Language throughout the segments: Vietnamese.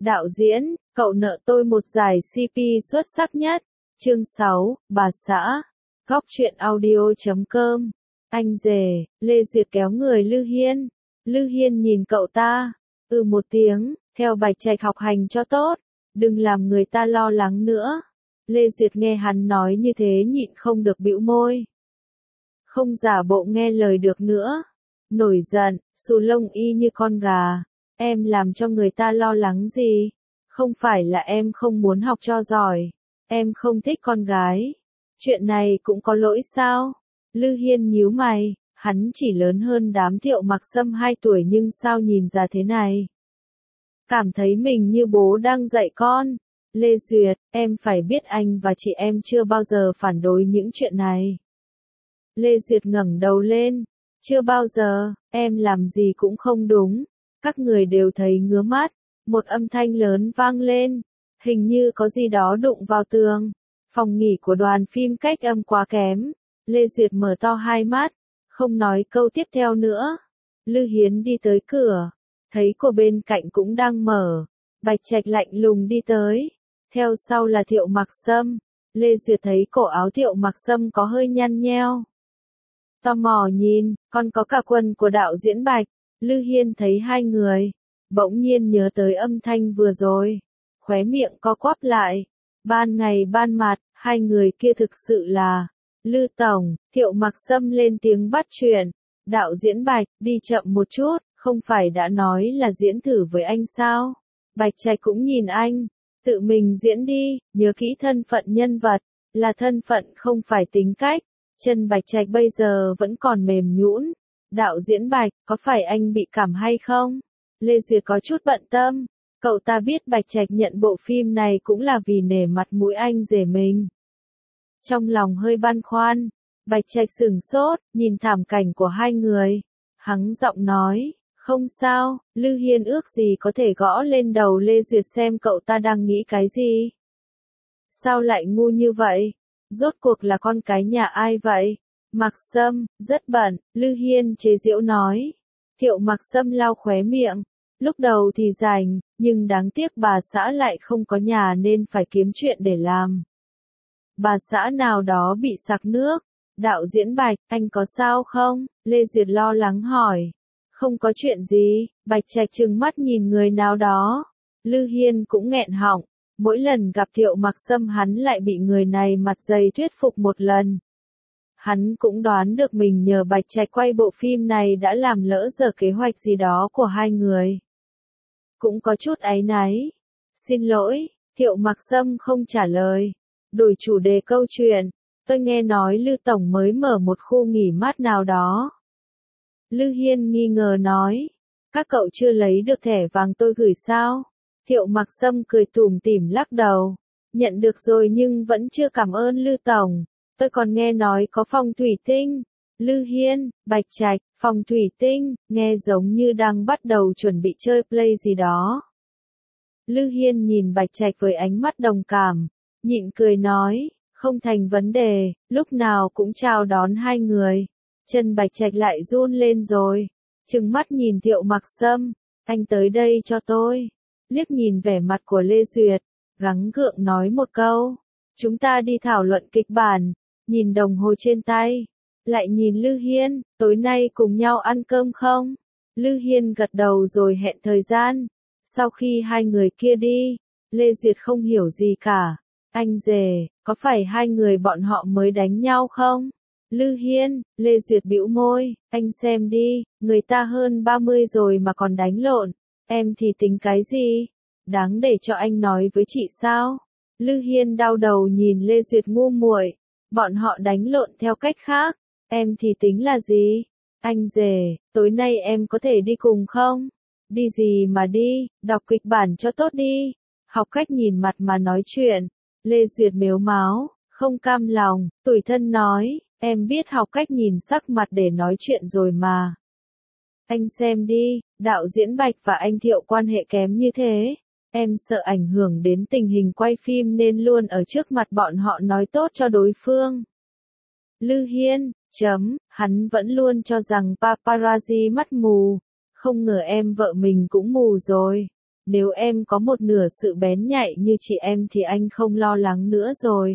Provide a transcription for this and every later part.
Đạo diễn, cậu nợ tôi một giải CP xuất sắc nhất. Chương 6, bà xã. Góc truyện audio.com. Anh rể, Lê Duyệt kéo người Lư Hiên. Lư Hiên nhìn cậu ta. Một tiếng, theo Bạch Trạch học hành cho tốt. Đừng làm người ta lo lắng nữa. Lê Duyệt nghe hắn nói như thế nhịn không được bĩu môi. Không giả bộ nghe lời được nữa. Nổi giận, xù lông y như con gà. Em làm cho người ta lo lắng gì? Không phải là em không muốn học cho giỏi. Em không thích con gái. Chuyện này cũng có lỗi sao? Lư Hiên nhíu mày, hắn chỉ lớn hơn đám Thiệu Mặc Sâm 2 tuổi nhưng sao nhìn ra thế này? Cảm thấy mình như bố đang dạy con. Lê Duyệt, em phải biết anh và chị em chưa bao giờ phản đối những chuyện này. Lê Duyệt ngẩng đầu lên. Chưa bao giờ, em làm gì cũng không đúng. Các người đều thấy ngứa mắt. Một âm thanh lớn vang lên. Hình như có gì đó đụng vào tường. Phòng nghỉ của đoàn phim cách âm quá kém. Lê Duyệt mở to hai mắt. Không nói câu tiếp theo nữa. Lư Hiến đi tới cửa. Thấy cô bên cạnh cũng đang mở. Bạch Trạch lạnh lùng đi tới. Theo sau là Thiệu Mặc Sâm. Lê Duyệt thấy cổ áo Thiệu Mặc Sâm có hơi nhăn nheo. Tò mò nhìn, còn có cả quần của đạo diễn Bạch. Lư Hiên thấy hai người. Bỗng nhiên nhớ tới âm thanh vừa rồi. Khóe miệng co quắp lại. Ban ngày ban mặt, hai người kia thực sự là Lư Tổng. Thiệu Mặc Sâm lên tiếng bắt chuyện. Đạo diễn Bạch, đi chậm một chút, không phải đã nói là diễn thử với anh sao? Bạch Trạch cũng nhìn anh. Tự mình diễn đi, nhớ kỹ thân phận nhân vật. Là thân phận không phải tính cách. Chân Bạch Trạch bây giờ vẫn còn mềm nhũn. Đạo diễn Bạch, có phải anh bị cảm hay không? Lê Duyệt có chút bận tâm. Cậu ta biết Bạch Trạch nhận bộ phim này cũng là vì nể mặt mũi anh rể mình. Trong lòng hơi băn khoăn, Bạch Trạch sửng sốt, nhìn thảm cảnh của hai người. Hắng giọng nói, không sao, Lư Hiên ước gì có thể gõ lên đầu Lê Duyệt xem cậu ta đang nghĩ cái gì. Sao lại ngu như vậy? Rốt cuộc là con cái nhà ai vậy? Mặc Sâm, rất bận, Lư Hiên chế giễu nói. Thiệu Mặc Sâm lau khóe miệng. Lúc đầu thì rảnh, nhưng đáng tiếc bà xã lại không có nhà nên phải kiếm chuyện để làm. Bà xã nào đó bị sặc nước. Đạo diễn Bạch, anh có sao không? Lê Duyệt lo lắng hỏi. Không có chuyện gì, Bạch Trạch trừng mắt nhìn người nào đó. Lư Hiên cũng nghẹn họng. Mỗi lần gặp Thiệu Mặc Sâm hắn lại bị người này mặt dày thuyết phục một lần. Hắn cũng đoán được mình nhờ Bạch Trạch quay bộ phim này đã làm lỡ dở kế hoạch gì đó của hai người. Cũng có chút áy náy. Xin lỗi, Thiệu Mặc Sâm không trả lời. Đổi chủ đề câu chuyện. Tôi nghe nói Lư Tổng mới mở một khu nghỉ mát nào đó. Lư Hiên nghi ngờ nói. Các cậu chưa lấy được thẻ vàng tôi gửi sao? Thiệu Mặc Sâm cười tủm tỉm lắc đầu. Nhận được rồi nhưng vẫn chưa cảm ơn Lư Tổng. Tôi còn nghe nói có phòng thủy tinh. Lư Hiên, Bạch Trạch, phòng thủy tinh, nghe giống như đang bắt đầu chuẩn bị chơi play gì đó. Lư Hiên nhìn Bạch Trạch với ánh mắt đồng cảm, nhịn cười nói, không thành vấn đề, lúc nào cũng chào đón hai người. Chân Bạch Trạch lại run lên rồi, trừng mắt nhìn Thiệu Mặc Sâm, anh tới đây cho tôi. Liếc nhìn vẻ mặt của Lê Duyệt, gắng gượng nói một câu, chúng ta đi thảo luận kịch bản. Nhìn đồng hồ trên tay, lại nhìn Lư Hiên, tối nay cùng nhau ăn cơm không? Lư Hiên gật đầu rồi hẹn thời gian. Sau khi hai người kia đi, Lê Duyệt không hiểu gì cả. Anh rể, có phải hai người bọn họ mới đánh nhau không? Lư Hiên, Lê Duyệt bĩu môi, anh xem đi, người ta hơn 30 rồi mà còn đánh lộn. Em thì tính cái gì? Đáng để cho anh nói với chị sao? Lư Hiên đau đầu nhìn Lê Duyệt ngu muội. Bọn họ đánh lộn theo cách khác, em thì tính là gì? Anh rể, tối nay em có thể đi cùng không? Đi gì mà đi, đọc kịch bản cho tốt đi. Học cách nhìn mặt mà nói chuyện. Lê Duyệt mếu máo, không cam lòng, tủi thân nói, em biết học cách nhìn sắc mặt để nói chuyện rồi mà. Anh xem đi, đạo diễn Bạch và anh Thiệu quan hệ kém như thế. Em sợ ảnh hưởng đến tình hình quay phim nên luôn ở trước mặt bọn họ nói tốt cho đối phương. Lư Hiên, hắn vẫn luôn cho rằng paparazzi mắt mù. Không ngờ em vợ mình cũng mù rồi. Nếu em có một nửa sự bén nhạy như chị em thì anh không lo lắng nữa rồi.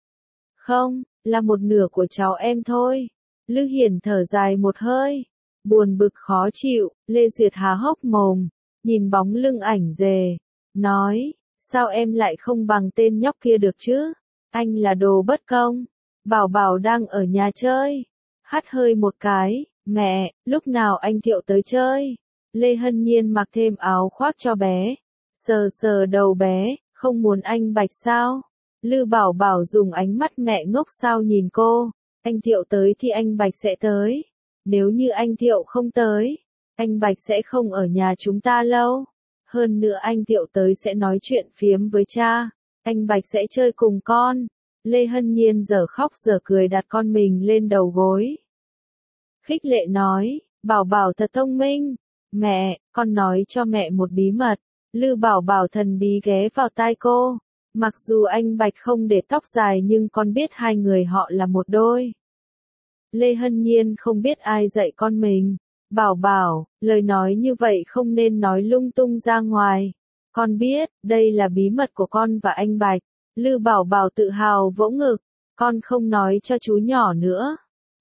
Không, là một nửa của cháu em thôi. Lư Hiền thở dài một hơi. Buồn bực khó chịu, Lê Duyệt há hốc mồm, nhìn bóng lưng ảnh dề. Nói, sao em lại không bằng tên nhóc kia được chứ? Anh là đồ bất công. Bảo Bảo đang ở nhà chơi. Hắt hơi một cái, mẹ, lúc nào anh Thiệu tới chơi? Lê Hân Nhiên mặc thêm áo khoác cho bé. Sờ sờ đầu bé, không muốn anh Bạch sao? Lư Bảo Bảo dùng ánh mắt mẹ ngốc sao nhìn cô. Anh Thiệu tới thì anh Bạch sẽ tới. Nếu như anh Thiệu không tới, anh Bạch sẽ không ở nhà chúng ta lâu. Hơn nữa anh Thiệu tới sẽ nói chuyện phiếm với cha. Anh Bạch sẽ chơi cùng con. Lê Hân Nhiên giờ khóc giờ cười đặt con mình lên đầu gối. Khích lệ nói, Bảo Bảo thật thông minh. Mẹ, con nói cho mẹ một bí mật. Lư Bảo Bảo thần bí ghé vào tai cô. Mặc dù anh Bạch không để tóc dài nhưng con biết hai người họ là một đôi. Lê Hân Nhiên không biết ai dạy con mình. Bảo Bảo, lời nói như vậy không nên nói lung tung ra ngoài. Con biết, đây là bí mật của con và anh Bạch. Lư Bảo Bảo tự hào vỗ ngực. Con không nói cho chú nhỏ nữa.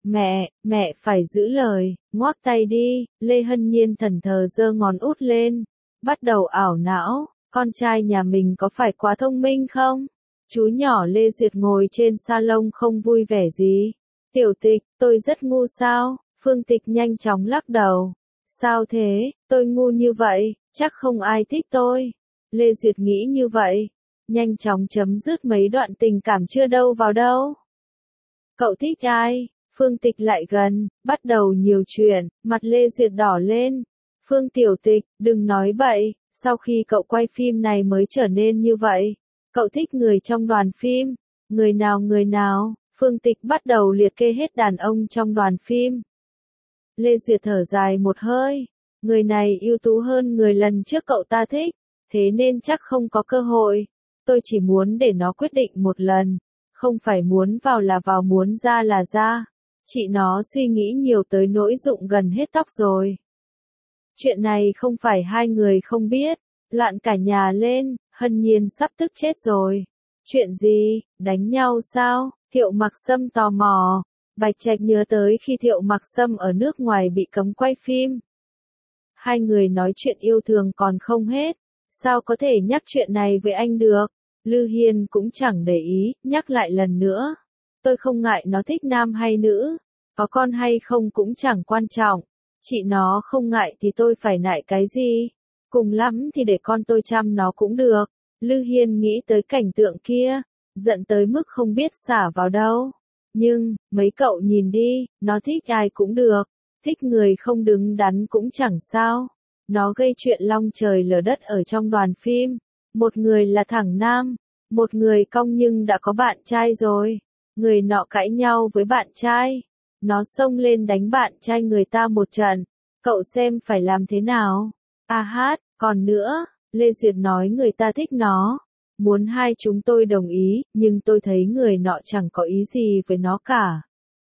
Mẹ phải giữ lời, ngoác tay đi. Lê Hân Nhiên thần thờ giơ ngón út lên. Bắt đầu ảo não, con trai nhà mình có phải quá thông minh không? Chú nhỏ Lê Duyệt ngồi trên salon không vui vẻ gì. Tiểu Tịch, tôi rất ngu sao? Phương Tịch nhanh chóng lắc đầu. Sao thế, tôi ngu như vậy, chắc không ai thích tôi. Lê Duyệt nghĩ như vậy. Nhanh chóng chấm dứt mấy đoạn tình cảm chưa đâu vào đâu. Cậu thích ai? Phương Tịch lại gần, bắt đầu nhiều chuyện, mặt Lê Duyệt đỏ lên. Phương Tiểu Tịch, đừng nói bậy, sau khi cậu quay phim này mới trở nên như vậy. Cậu thích người trong đoàn phim. Người nào? Phương Tịch bắt đầu liệt kê hết đàn ông trong đoàn phim. Lê Duyệt thở dài một hơi. Người này ưu tú hơn người lần trước cậu ta thích, thế nên chắc không có cơ hội. Tôi chỉ muốn để nó quyết định một lần. Không phải muốn vào là vào, muốn ra là ra. Chị nó suy nghĩ nhiều tới nỗi rụng gần hết tóc rồi. Chuyện này không phải hai người không biết. Loạn cả nhà lên, Hân Nhiên sắp tức chết rồi. Chuyện gì, đánh nhau sao? Thiệu Mặc Sâm tò mò. Bạch Trạch nhớ tới khi Thiệu Mặc Sâm ở nước ngoài bị cấm quay phim. Hai người nói chuyện yêu thương còn không hết. Sao có thể nhắc chuyện này với anh được? Lư Hiên cũng chẳng để ý, nhắc lại lần nữa. Tôi không ngại nó thích nam hay nữ. Có con hay không cũng chẳng quan trọng. Chị nó không ngại thì tôi phải ngại cái gì? Cùng lắm thì để con tôi chăm nó cũng được. Lư Hiên nghĩ tới cảnh tượng kia, giận tới mức không biết xả vào đâu. Nhưng, mấy cậu nhìn đi, nó thích ai cũng được. Thích người không đứng đắn cũng chẳng sao. Nó gây chuyện long trời lở đất ở trong đoàn phim. Một người là thẳng nam, một người cong nhưng đã có bạn trai rồi. Người nọ cãi nhau với bạn trai. Nó xông lên đánh bạn trai người ta một trận. Cậu xem phải làm thế nào? À hát, còn nữa, Lê Duyệt nói người ta thích nó. Muốn hai chúng tôi đồng ý, nhưng tôi thấy người nọ chẳng có ý gì với nó cả.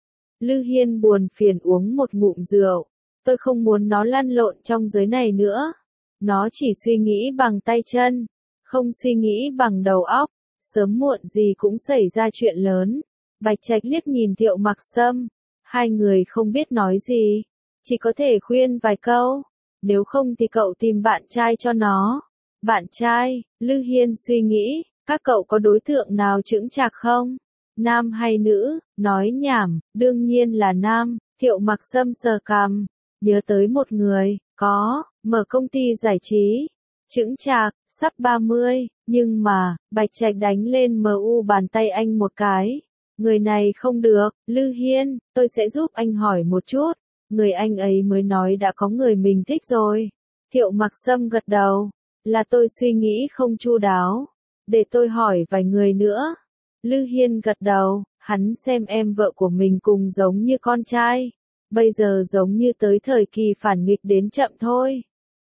Lư Hiên buồn phiền uống một ngụm rượu. Tôi không muốn nó lăn lộn trong giới này nữa. Nó chỉ suy nghĩ bằng tay chân, không suy nghĩ bằng đầu óc. Sớm muộn gì cũng xảy ra chuyện lớn. Bạch Trạch liếc nhìn Thiệu Mặc Sâm. Hai người không biết nói gì. Chỉ có thể khuyên vài câu. Nếu không thì cậu tìm bạn trai cho nó. Bạn trai, Lư Hiên suy nghĩ, các cậu có đối tượng nào chững chạc không? Nam hay nữ? Nói nhảm, đương nhiên là nam. Thiệu Mặc Sâm sờ cằm, nhớ tới một người, có, mở công ty giải trí. Chững chạc, sắp 30, nhưng mà, Bạch Trạch đánh lên MU bàn tay anh một cái. Người này không được, Lư Hiên, tôi sẽ giúp anh hỏi một chút. Người anh ấy mới nói đã có người mình thích rồi. Thiệu Mặc Sâm gật đầu. Là tôi suy nghĩ không chu đáo. Để tôi hỏi vài người nữa. Lư Hiên gật đầu, hắn xem em vợ của mình cùng giống như con trai. Bây giờ giống như tới thời kỳ phản nghịch đến chậm thôi.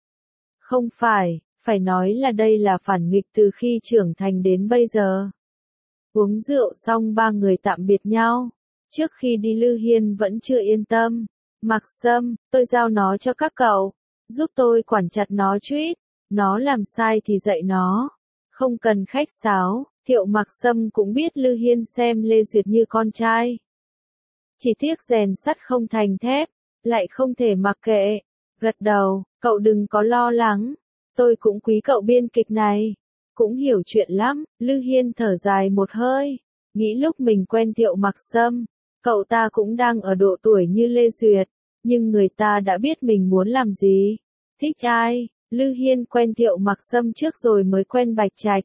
Không phải nói là đây là phản nghịch từ khi trưởng thành đến bây giờ. Uống rượu xong ba người tạm biệt nhau. Trước khi đi Lư Hiên vẫn chưa yên tâm. Mặc Sâm, tôi giao nó cho các cậu. Giúp tôi quản chặt nó chút. Nó làm sai thì dạy nó. Không cần khách sáo, Thiệu Mặc Sâm cũng biết Lư Hiên xem Lê Duyệt như con trai. Chỉ tiếc rèn sắt không thành thép, lại không thể mặc kệ. Gật đầu, cậu đừng có lo lắng. Tôi cũng quý cậu biên kịch này. Cũng hiểu chuyện lắm, Lư Hiên thở dài một hơi. Nghĩ lúc mình quen Thiệu Mặc Sâm, cậu ta cũng đang ở độ tuổi như Lê Duyệt. Nhưng người ta đã biết mình muốn làm gì. Thích ai? Lư Hiên quen Thiệu Mặc Sâm trước rồi mới quen Bạch Trạch.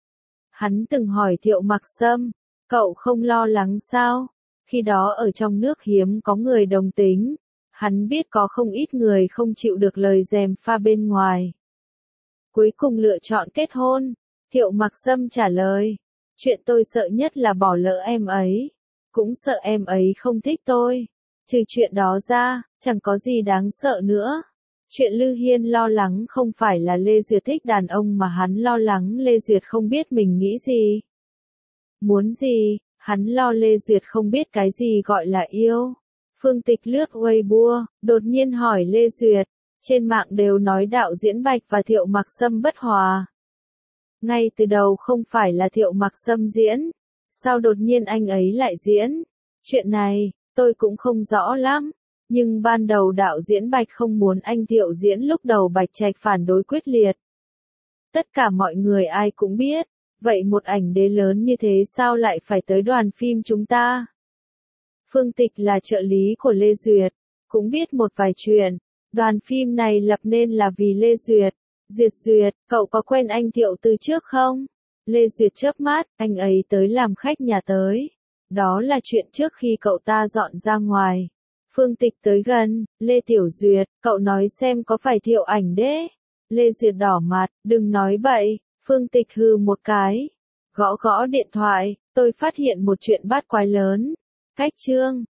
Hắn từng hỏi Thiệu Mặc Sâm, cậu không lo lắng sao? Khi đó ở trong nước hiếm có người đồng tính. Hắn biết có không ít người không chịu được lời gièm pha bên ngoài. Cuối cùng lựa chọn kết hôn. Thiệu Mặc Sâm trả lời, chuyện tôi sợ nhất là bỏ lỡ em ấy. Cũng sợ em ấy không thích tôi. Trừ chuyện đó ra, chẳng có gì đáng sợ nữa. Chuyện Lư Hiên lo lắng không phải là Lê Duyệt thích đàn ông mà hắn lo lắng Lê Duyệt không biết mình nghĩ gì. Muốn gì, hắn lo Lê Duyệt không biết cái gì gọi là yêu. Phương Tịch lướt Weibo, đột nhiên hỏi Lê Duyệt, trên mạng đều nói đạo diễn Bạch và Thiệu Mặc Sâm bất hòa. Ngay từ đầu không phải là Thiệu Mặc Sâm diễn, sao đột nhiên anh ấy lại diễn? Chuyện này, tôi cũng không rõ lắm. Nhưng ban đầu đạo diễn Bạch không muốn anh Thiệu diễn lúc đầu Bạch Trạch phản đối quyết liệt. Tất cả mọi người ai cũng biết, vậy một ảnh đế lớn như thế sao lại phải tới đoàn phim chúng ta? Phương Tịch là trợ lý của Lê Duyệt, cũng biết một vài chuyện. Đoàn phim này lập nên là vì Lê Duyệt. Duyệt, cậu có quen anh Thiệu từ trước không? Lê Duyệt chớp mắt, anh ấy tới làm khách nhà tới. Đó là chuyện trước khi cậu ta dọn ra ngoài. Phương Tịch tới gần, Lê Tiểu Duyệt, cậu nói xem có phải Thiệu ảnh đế? Lê Duyệt đỏ mặt, đừng nói bậy. Phương Tịch hừ một cái. Gõ gõ điện thoại, tôi phát hiện một chuyện bát quái lớn. Cách chương